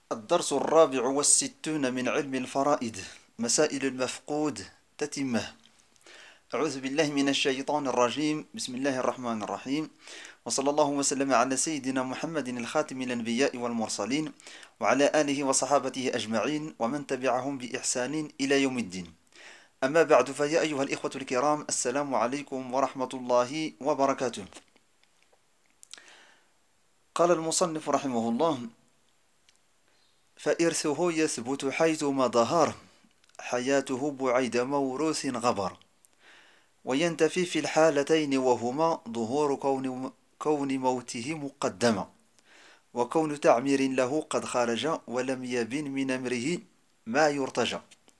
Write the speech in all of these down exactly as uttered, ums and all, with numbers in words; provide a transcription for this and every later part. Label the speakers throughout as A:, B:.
A: الدرس الرابع والستون من علم الفرائض، مسائل المفقود تتمه. أعوذ بالله من الشيطان الرجيم. بسم الله الرحمن الرحيم، وصلى الله وسلم على سيدنا محمد الخاتم الأنبياء والمرسلين، وعلى آله وصحابته أجمعين ومن تبعهم بإحسان إلى يوم الدين. أما بعد، فيا أيها الإخوة الكرام، السلام عليكم ورحمة الله وبركاته. قال المصنف رحمه الله: فإرثه يثبت حيثما ظهر، حياته بعيد موروث غبر، وينتفي في الحالتين وهما ظهور كون, كون موته مقدما، وكون تعمير له قد خرج ولم يبن من أمره ما يرتجى.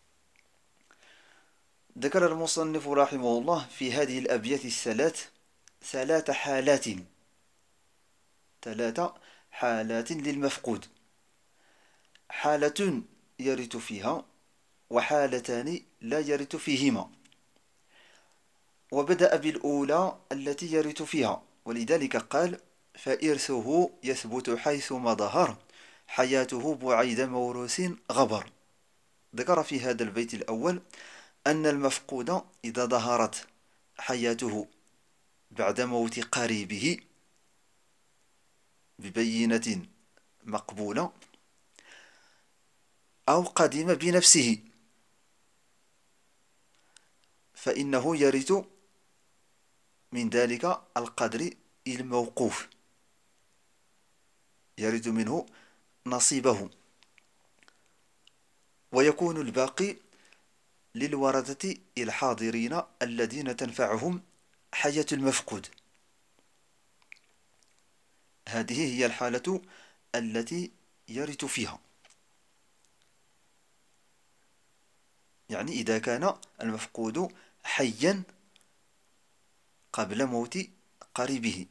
A: ذكر المصنف رحمه الله في هذه الأبيات الثلاث ثلاث حالات ثلاث حالات للمفقود: حالة يرث فيها، وحالتان لا يرث فيهما. وبدأ بالأولى التي يرث فيها، ولذلك قال: فإرثه يثبت حيثما ظهر، حياته بعيد موروث غبر. ذكر في هذا البيت الأول أن المفقود إذا ظهرت حياته بعد موت قريبه ببينة مقبولة، أو قدم بنفسه، فإنه يرث من ذلك القدر الموقوف، يرث منه نصيبه، ويكون الباقي للورثة الحاضرين الذين تنفعهم حياة المفقود. هذه هي الحالة التي يرث فيها، يعني إذا كان المفقود حيا قبل موت قريبه.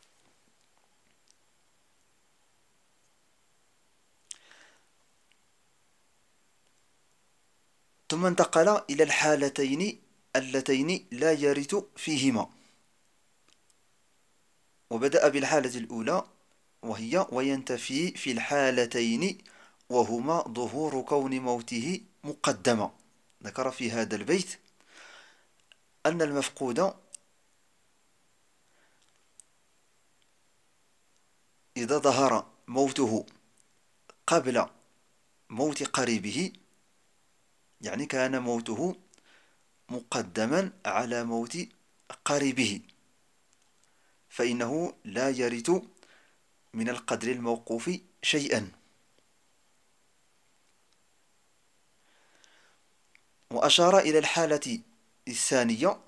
A: ثم انتقل إلى الحالتين اللتين لا يرث فيهما، وبدأ بالحالة الأولى وهي: وينتفي في الحالتين وهما ظهور كون موته مقدما. ذكر في هذا البيت أن المفقود إذا ظهر موته قبل موت قريبه، يعني كان موته مقدما على موت قريبه، فإنه لا يرث من القدر الموقوف شيئا. وأشار إلى الحالة الثانية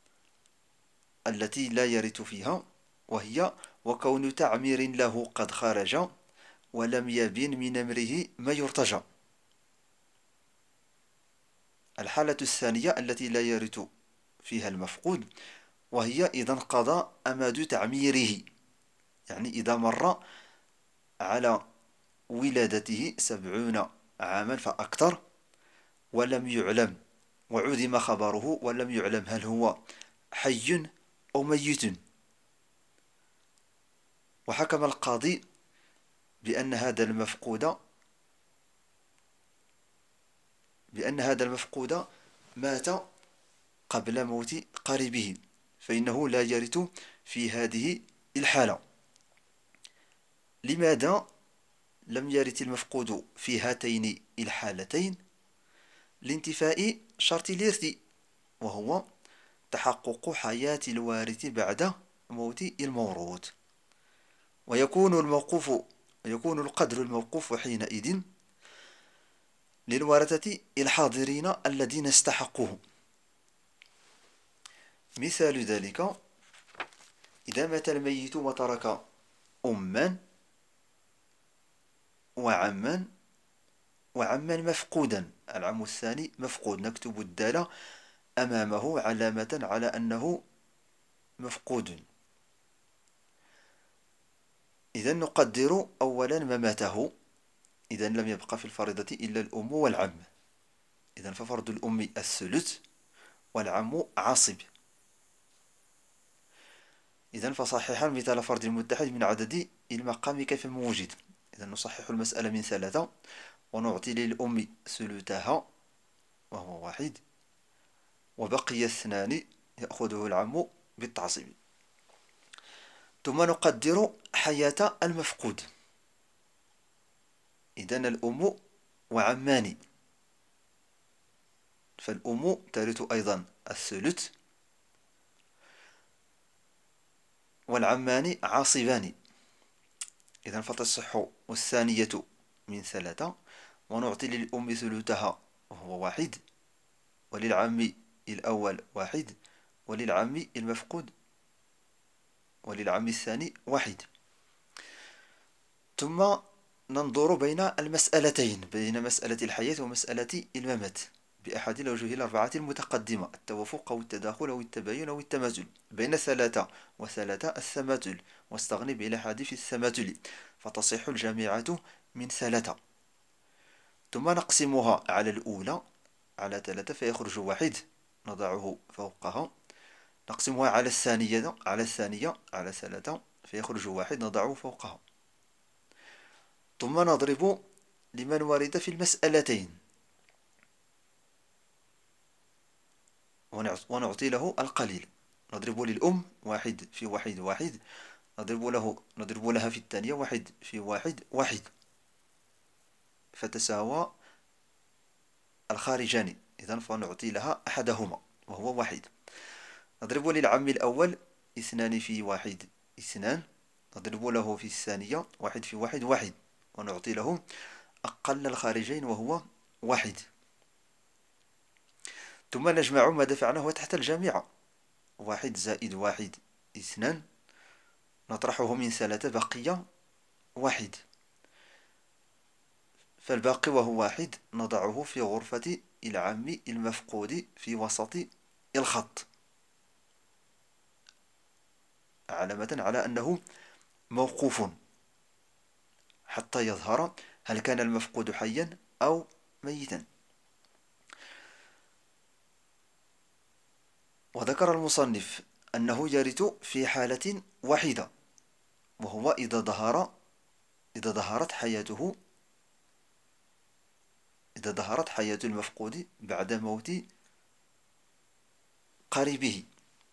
A: التي لا يرث فيها، وهي: وكون تعمير له قد خرج ولم يبن من أمره ما يرتجى. الحالة الثانية التي لا يرث فيها المفقود وهي إذا انقضى أمد تعميره، يعني إذا مر على ولادته سبعون عاما فأكثر ولم يعلم، وعدم خبره ولم يعلم هل هو حي أو ميت، وحكم القاضي بأن هذا المفقود بأن هذا المفقود مات قبل موت قريبه، فإنه لا يرث في هذه الحالة. لماذا لم يرث المفقود في هاتين الحالتين؟ لانتفاء شرط الإرث، وهو تحقق حياة الوارث بعد موت الموروث، ويكون الموقوف يكون القدر الموقوف حينئذ للورثة الحاضرين الذين استحقوه. مثال ذلك: إذا مات الميت وترك أما وعما وعما مفقودا، العم الثاني مفقود، نكتب الدالة أمامه علامة على أنه مفقود. إذا نقدر أولا مماته، إذا لم يبقى في الفريضة إلا الأم والعم، إذا ففرض الأم الثلث والعم عاصب. إذا فصححا مثال فرض المتحد من عدد المقام كيف موجد، إذا نصحح المسألة من ثلاثة، ونعطي للأم ثلثها وهو واحد، وبقي اثنان يأخذه العم بالتعصيب. ثم نقدر حياة المفقود. إذن الأم وعمان، فالأم ترث أيضا الثلث، والعمان عاصبان. إذن فتصح الثانية من ثلاثة، ونعطي للأم ثلثها وهو واحد، وللعم الأول واحد، وللعم المفقود وللعم الثاني واحد. ثم ننظر بين المسألتين، بين مسألة الحياة ومسألة الممات، بأحد الأوجه الأربعة المتقدمة: التوافق أو التداخل أو التباين أو التماثل. بين ثلاثة وثلاثة التماثل، واستغني بالأحد في التماثل، فتصح الجامعة من ثلاثة. ثم نقسمها على الأولى على ثلاثة فيخرج واحد، نضعه فوقها. نقسمها على الثانية على الثانية على ثلاثة فيخرج واحد، نضعه فوقها. ثم نضرب لمن ورد في المسألتين، ونعطي له القليل. نضرب للأم واحد في واحد واحد، نضرب له نضرب لها في الثانية واحد في واحد واحد، فتساوى الخارجان. إذن فنعطي لها أحدهما وهو واحد. نضرب للعم الأول اثنان في واحد اثنان، نضرب له في الثانية واحد في واحد واحد، ونعطي له أقل الخارجين وهو واحد. ثم نجمع ما دفعناه تحت الجامعة: واحد زائد واحد اثنان، نطرحه من ثلاثة بقي واحد، فالباقي وهو واحد نضعه في غرفة العم المفقود في وسط الخط، علامة على أنه موقوف حتى يظهر هل كان المفقود حيا أو ميتا. وذكر المصنف أنه يرث في حالة واحدة، وهو إذا ظهر إذا ظهرت حياته إذا ظهرت حياة المفقود بعد موت قريبه.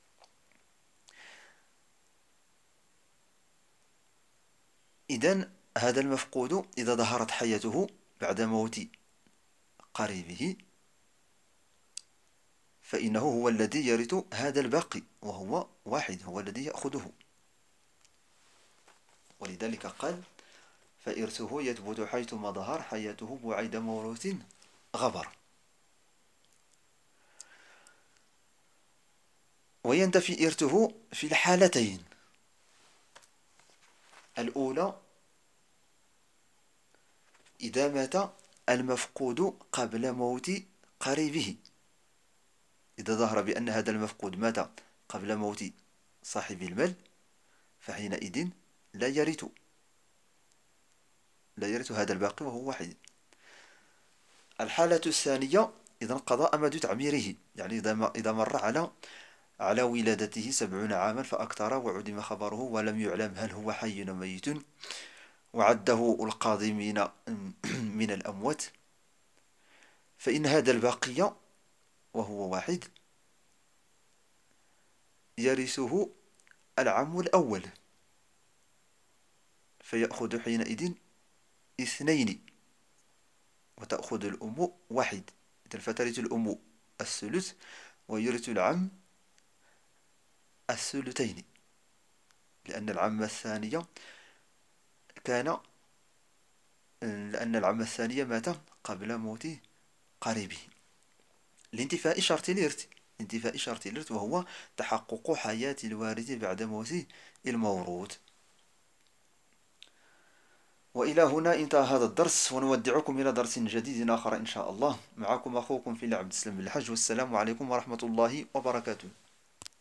A: إذن هذا المفقود إذا ظهرت حياته بعد موت قريبه فإنه هو الذي يرث هذا الباقي وهو واحد، هو الذي يأخذه. ولذلك قال: فإرثه يثبت حيثما ظهر حياته بعيد موروث غبر. وينتفي إرثه في الحالتين: الأولى إذا مات المفقود قبل موت قريبه. إذا ظهر بأن هذا المفقود مات قبل موت صاحب المال فحينئذ لا يرث لا يرث هذا الباقي وهو واحد. الحالة الثانية إذا انقضى أمد تعميره، يعني إذا مر على على ولادته سبعون عاما فأكثر وعدم خبره ولم يعلم هل هو حي أو ميت، وعده القاضي من من الأموات، فإن هذا الباقي وهو واحد يرثه العم الأول، فيأخذ حينئذ اثنين وتأخذ الأم واحد. إذن فترث الأم الثلث ويرث العم الثلثين، لأن العم الثانية كان لأن العم الثانية مات قبل موت قريبه لانتفاء شرط الإرث انتفاء شرط الإرث وهو تحقق حياة الوارث بعد موت الموروث. وإلى هنا انتهى هذا الدرس، ونودعكم إلى درس جديد آخر إن شاء الله. معكم أخوكم في عبد السلام بالحج، والسلام عليكم ورحمة الله وبركاته.